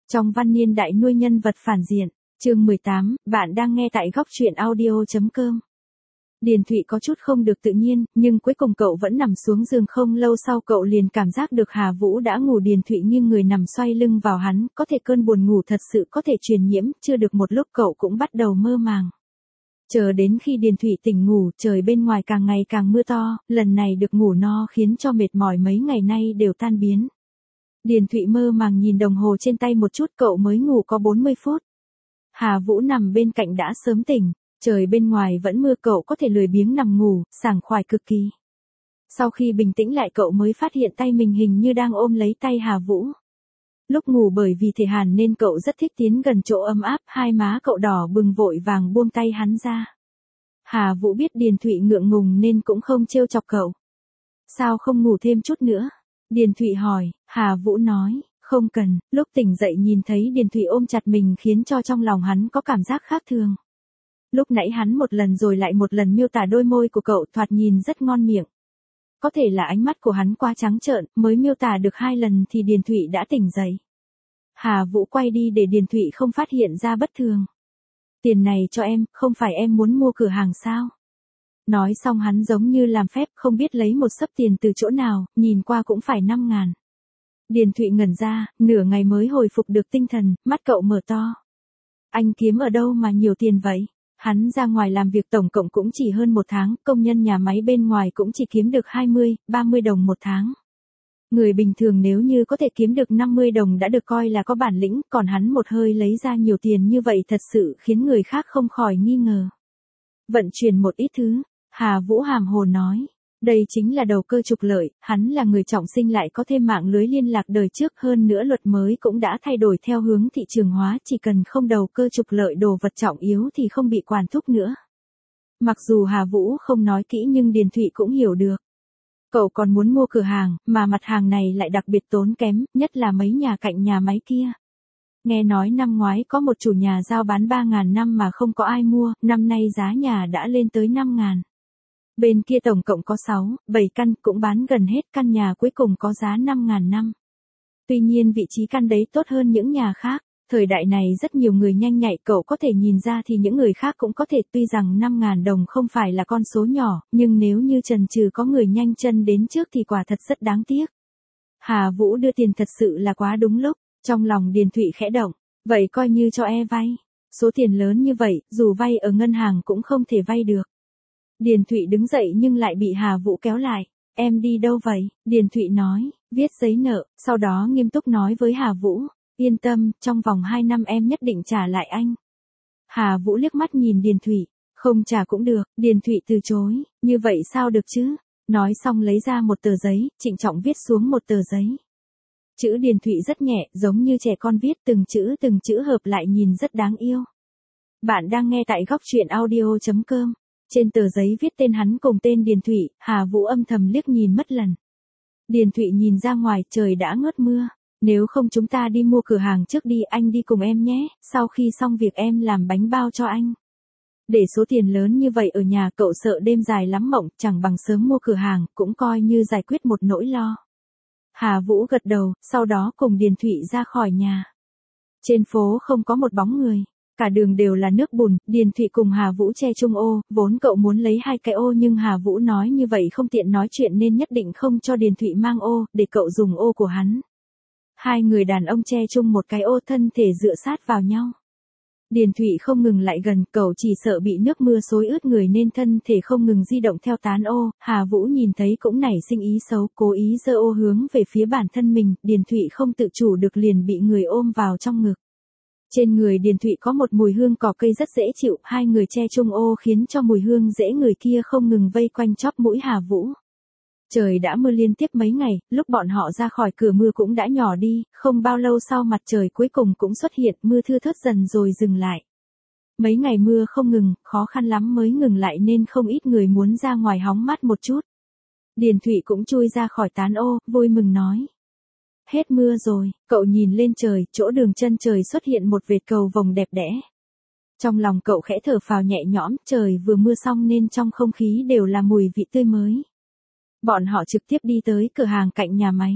Trong văn niên đại nuôi nhân vật phản diện, chương 18, bạn đang nghe tại góc truyện audio.com. Điền Thụy có chút không được tự nhiên, nhưng cuối cùng cậu vẫn nằm xuống giường. Không lâu sau cậu liền cảm giác được Hà Vũ đã ngủ. Điền Thụy nghiêng người nằm xoay lưng vào hắn, có thể cơn buồn ngủ thật sự có thể truyền nhiễm, chưa được một lúc cậu cũng bắt đầu mơ màng. Chờ đến khi Điền Thụy tỉnh ngủ, trời bên ngoài càng ngày càng mưa to, lần này được ngủ no khiến cho mệt mỏi mấy ngày nay đều tan biến. Điền Thụy mơ màng nhìn đồng hồ trên tay một chút, cậu mới ngủ có 40 phút. Hà Vũ nằm bên cạnh đã sớm tỉnh, trời bên ngoài vẫn mưa, cậu có thể lười biếng nằm ngủ, sảng khoái cực kỳ. Sau khi bình tĩnh lại cậu mới phát hiện tay mình hình như đang ôm lấy tay Hà Vũ. Lúc ngủ bởi vì thể hàn nên cậu rất thích tiến gần chỗ ấm áp, hai má cậu đỏ bừng vội vàng buông tay hắn ra. Hà Vũ biết Điền Thụy ngượng ngùng nên cũng không trêu chọc cậu. Sao không ngủ thêm chút nữa? Điền Thụy hỏi. Hà Vũ nói, không cần. Lúc tỉnh dậy nhìn thấy Điền Thụy ôm chặt mình khiến cho trong lòng hắn có cảm giác khác thường. Lúc nãy hắn một lần rồi lại một lần miêu tả đôi môi của cậu thoạt nhìn rất ngon miệng. Có thể là ánh mắt của hắn quá trắng trợn, mới miêu tả được 2 lần thì Điền Thụy đã tỉnh dậy. Hà Vũ quay đi để Điền Thụy không phát hiện ra bất thường. Tiền này cho em, không phải em muốn mua cửa hàng sao? Nói xong hắn giống như làm phép, không biết lấy một xấp tiền từ chỗ nào, nhìn qua cũng phải 5.000. Điền Thụy ngẩn ra, nửa ngày mới hồi phục được tinh thần, mắt cậu mở to. Anh kiếm ở đâu mà nhiều tiền vậy? Hắn ra ngoài làm việc tổng cộng cũng chỉ hơn 1 tháng, công nhân nhà máy bên ngoài cũng chỉ kiếm được 20, 30 đồng một tháng. Người bình thường nếu như có thể kiếm được 50 đồng đã được coi là có bản lĩnh, còn hắn một hơi lấy ra nhiều tiền như vậy thật sự khiến người khác không khỏi nghi ngờ. Vận chuyển một ít thứ, Hà Vũ hàm hồ nói. Đây chính là đầu cơ trục lợi, hắn là người trọng sinh lại có thêm mạng lưới liên lạc đời trước, hơn nữa luật mới cũng đã thay đổi theo hướng thị trường hóa, chỉ cần không đầu cơ trục lợi đồ vật trọng yếu thì không bị quản thúc nữa. Mặc dù Hà Vũ không nói kỹ nhưng Điền Thụy cũng hiểu được. Cậu còn muốn mua cửa hàng, mà mặt hàng này lại đặc biệt tốn kém, nhất là mấy nhà cạnh nhà máy kia. Nghe nói năm ngoái có một chủ nhà giao bán 3.000 năm mà không có ai mua, năm nay giá nhà đã lên tới 5.000. Bên kia tổng cộng có 6, 7 căn cũng bán gần hết, căn nhà cuối cùng có giá 5.000 năm. Tuy nhiên vị trí căn đấy tốt hơn những nhà khác. Thời đại này rất nhiều người nhanh nhạy, cậu có thể nhìn ra thì những người khác cũng có thể. Tuy rằng 5.000 đồng không phải là con số nhỏ, nhưng nếu như chần chừ có người nhanh chân đến trước thì quả thật rất đáng tiếc. Hà Vũ đưa tiền thật sự là quá đúng lúc, trong lòng Điền Thụy khẽ động. Vậy coi như cho vay. Số tiền lớn như vậy, dù vay ở ngân hàng cũng không thể vay được. Điền Thụy đứng dậy nhưng lại bị Hà Vũ kéo lại. Em đi đâu vậy? Điền Thụy nói, viết giấy nợ, sau đó nghiêm túc nói với Hà Vũ. Yên tâm, trong vòng 2 năm em nhất định trả lại anh. Hà Vũ liếc mắt nhìn Điền Thụy. Không trả cũng được. Điền Thụy từ chối. Như vậy sao được chứ? Nói xong lấy ra một tờ giấy, trịnh trọng viết xuống một tờ giấy. Chữ Điền Thụy rất nhẹ, giống như trẻ con viết, từng chữ hợp lại nhìn rất đáng yêu. Bạn đang nghe tại góc truyện audio.com. Trên tờ giấy viết tên hắn cùng tên Điền Thụy, Hà Vũ âm thầm liếc nhìn mất lần. Điền Thụy nhìn ra ngoài, trời đã ngớt mưa. Nếu không chúng ta đi mua cửa hàng trước đi, anh đi cùng em nhé, sau khi xong việc em làm bánh bao cho anh. Để số tiền lớn như vậy ở nhà cậu sợ đêm dài lắm mộng, chẳng bằng sớm mua cửa hàng, cũng coi như giải quyết một nỗi lo. Hà Vũ gật đầu, sau đó cùng Điền Thụy ra khỏi nhà. Trên phố không có một bóng người. Cả đường đều là nước bùn, Điền Thụy cùng Hà Vũ che chung ô, vốn cậu muốn lấy 2 cái ô nhưng Hà Vũ nói như vậy không tiện nói chuyện nên nhất định không cho Điền Thụy mang ô, để cậu dùng ô của hắn. 2 người đàn ông che chung một cái ô, thân thể dựa sát vào nhau. Điền Thụy không ngừng lại gần, cậu chỉ sợ bị nước mưa xối ướt người nên thân thể không ngừng di động theo tán ô. Hà Vũ nhìn thấy cũng nảy sinh ý xấu, cố ý giơ ô hướng về phía bản thân mình, Điền Thụy không tự chủ được liền bị người ôm vào trong ngực. Trên người Điền Thụy có một mùi hương cỏ cây rất dễ chịu, 2 người che chung ô khiến cho mùi hương dễ người kia không ngừng vây quanh chóp mũi Hà Vũ. Trời đã mưa liên tiếp mấy ngày, lúc bọn họ ra khỏi cửa mưa cũng đã nhỏ đi, không bao lâu sau mặt trời cuối cùng cũng xuất hiện, mưa thưa thớt dần rồi dừng lại. Mấy ngày mưa không ngừng, khó khăn lắm mới ngừng lại nên không ít người muốn ra ngoài hóng mát một chút. Điền Thụy cũng chui ra khỏi tán ô, vui mừng nói. Hết mưa rồi, cậu nhìn lên trời, chỗ đường chân trời xuất hiện một vệt cầu vồng đẹp đẽ. Trong lòng cậu khẽ thở phào nhẹ nhõm, trời vừa mưa xong nên trong không khí đều là mùi vị tươi mới. Bọn họ trực tiếp đi tới cửa hàng cạnh nhà máy.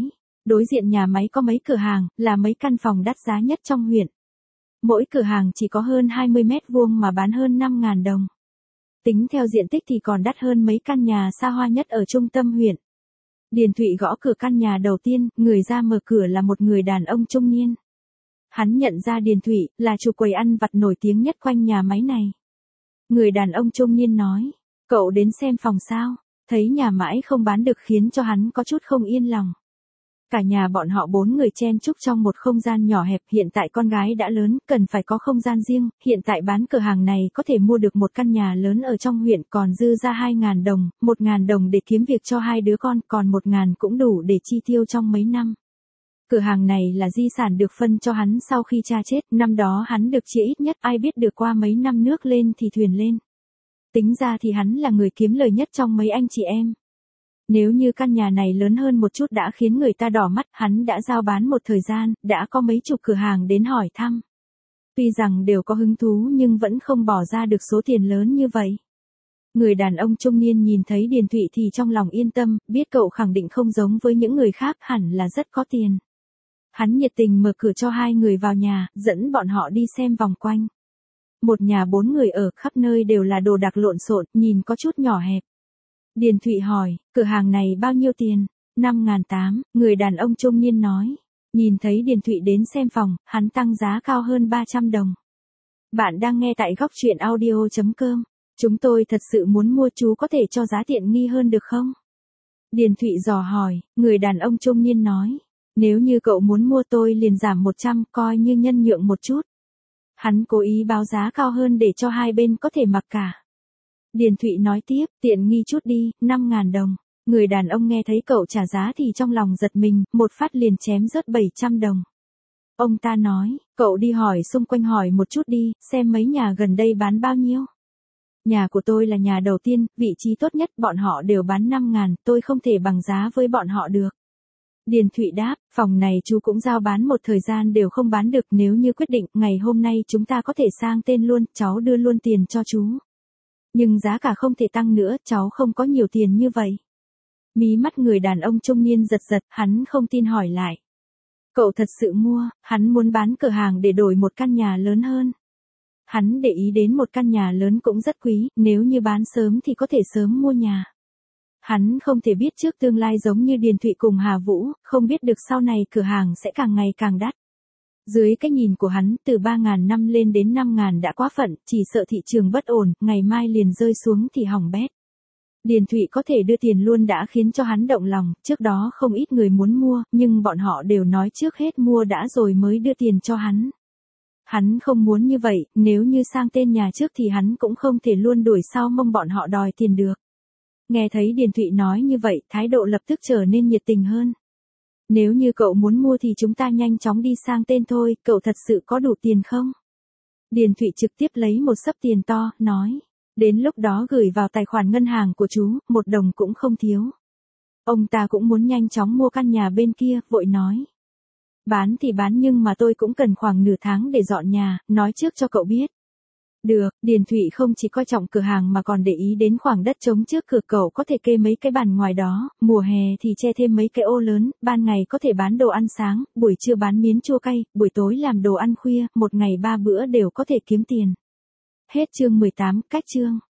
Đối diện nhà máy có mấy cửa hàng, là mấy căn phòng đắt giá nhất trong huyện. Mỗi cửa hàng chỉ có hơn 20 mét vuông mà bán hơn 5.000 đồng. Tính theo diện tích thì còn đắt hơn mấy căn nhà xa hoa nhất ở trung tâm huyện. Điền Thụy gõ cửa căn nhà đầu tiên, người ra mở cửa là một người đàn ông trung niên. Hắn nhận ra Điền Thụy là chủ quầy ăn vặt nổi tiếng nhất quanh nhà máy này. Người đàn ông trung niên nói, cậu đến xem phòng sao, thấy nhà mãi không bán được khiến cho hắn có chút không yên lòng. Cả nhà bọn họ 4 người chen chúc trong một không gian nhỏ hẹp, hiện tại con gái đã lớn, cần phải có không gian riêng, hiện tại bán cửa hàng này có thể mua được một căn nhà lớn ở trong huyện, còn dư ra 2.000 đồng, 1.000 đồng để kiếm việc cho 2 đứa con, còn 1.000 cũng đủ để chi tiêu trong mấy năm. Cửa hàng này là di sản được phân cho hắn sau khi cha chết, năm đó hắn được chia ít nhất, ai biết được qua mấy năm nước lên thì thuyền lên. Tính ra thì hắn là người kiếm lời nhất trong mấy anh chị em. Nếu như căn nhà này lớn hơn một chút đã khiến người ta đỏ mắt, hắn đã giao bán một thời gian, đã có mấy chục cửa hàng đến hỏi thăm. Tuy rằng đều có hứng thú nhưng vẫn không bỏ ra được số tiền lớn như vậy. Người đàn ông trung niên nhìn thấy Điền Thụy thì trong lòng yên tâm, biết cậu khẳng định không giống với những người khác, hẳn là rất có tiền. Hắn nhiệt tình mở cửa cho 2 người vào nhà, dẫn bọn họ đi xem vòng quanh. Một nhà 4 người ở, khắp nơi đều là đồ đạc lộn xộn, nhìn có chút nhỏ hẹp. Điền Thụy hỏi, cửa hàng này bao nhiêu tiền? 5.800, người đàn ông trung niên nói. Nhìn thấy Điền Thụy đến xem phòng, hắn tăng giá cao hơn 300 đồng. Bạn đang nghe tại góc truyện audio.com. Chúng tôi thật sự muốn mua, chú có thể cho giá tiện nghi hơn được không? Điền Thụy dò hỏi, người đàn ông trung niên nói. Nếu như cậu muốn mua tôi liền giảm 100, coi như nhân nhượng một chút. Hắn cố ý báo giá cao hơn để cho hai bên có thể mặc cả. Điền Thụy nói tiếp, tiện nghi chút đi, 5.000 đồng. Người đàn ông nghe thấy cậu trả giá thì trong lòng giật mình, một phát liền chém rớt 700 đồng. Ông ta nói, cậu đi hỏi xung quanh hỏi một chút đi, xem mấy nhà gần đây bán bao nhiêu. Nhà của tôi là nhà đầu tiên, vị trí tốt nhất, bọn họ đều bán 5.000, tôi không thể bằng giá với bọn họ được. Điền Thụy đáp, phòng này chú cũng giao bán một thời gian đều không bán được, nếu như quyết định, ngày hôm nay chúng ta có thể sang tên luôn, cháu đưa luôn tiền cho chú. Nhưng giá cả không thể tăng nữa, cháu không có nhiều tiền như vậy. Mí mắt người đàn ông trung niên giật giật, hắn không tin hỏi lại. Cậu thật sự mua, hắn muốn bán cửa hàng để đổi một căn nhà lớn hơn. Hắn để ý đến một căn nhà lớn cũng rất quý, nếu như bán sớm thì có thể sớm mua nhà. Hắn không thể biết trước tương lai giống như Điền Thụy cùng Hà Vũ, không biết được sau này cửa hàng sẽ càng ngày càng đắt. Dưới cái nhìn của hắn, từ 3.000 năm lên đến 5.000 đã quá phận, chỉ sợ thị trường bất ổn, ngày mai liền rơi xuống thì hỏng bét. Điền Thụy có thể đưa tiền luôn đã khiến cho hắn động lòng, trước đó không ít người muốn mua, nhưng bọn họ đều nói trước hết mua đã rồi mới đưa tiền cho hắn. Hắn không muốn như vậy, nếu như sang tên nhà trước thì hắn cũng không thể luôn đuổi sau mông bọn họ đòi tiền được. Nghe thấy Điền Thụy nói như vậy, thái độ lập tức trở nên nhiệt tình hơn. Nếu như cậu muốn mua thì chúng ta nhanh chóng đi sang tên thôi, cậu thật sự có đủ tiền không? Điền Thụy trực tiếp lấy một xấp tiền to, nói. Đến lúc đó gửi vào tài khoản ngân hàng của chú, 1 đồng cũng không thiếu. Ông ta cũng muốn nhanh chóng mua căn nhà bên kia, vội nói. Bán thì bán nhưng mà tôi cũng cần khoảng nửa tháng để dọn nhà, nói trước cho cậu biết. Được, Điền Thụy không chỉ coi trọng cửa hàng mà còn để ý đến khoảng đất trống trước cửa, cậu có thể kê mấy cái bàn ngoài đó, mùa hè thì che thêm mấy cái ô lớn, ban ngày có thể bán đồ ăn sáng, buổi trưa bán miến chua cay, buổi tối làm đồ ăn khuya, một ngày 3 bữa đều có thể kiếm tiền. Hết chương 18, cách chương.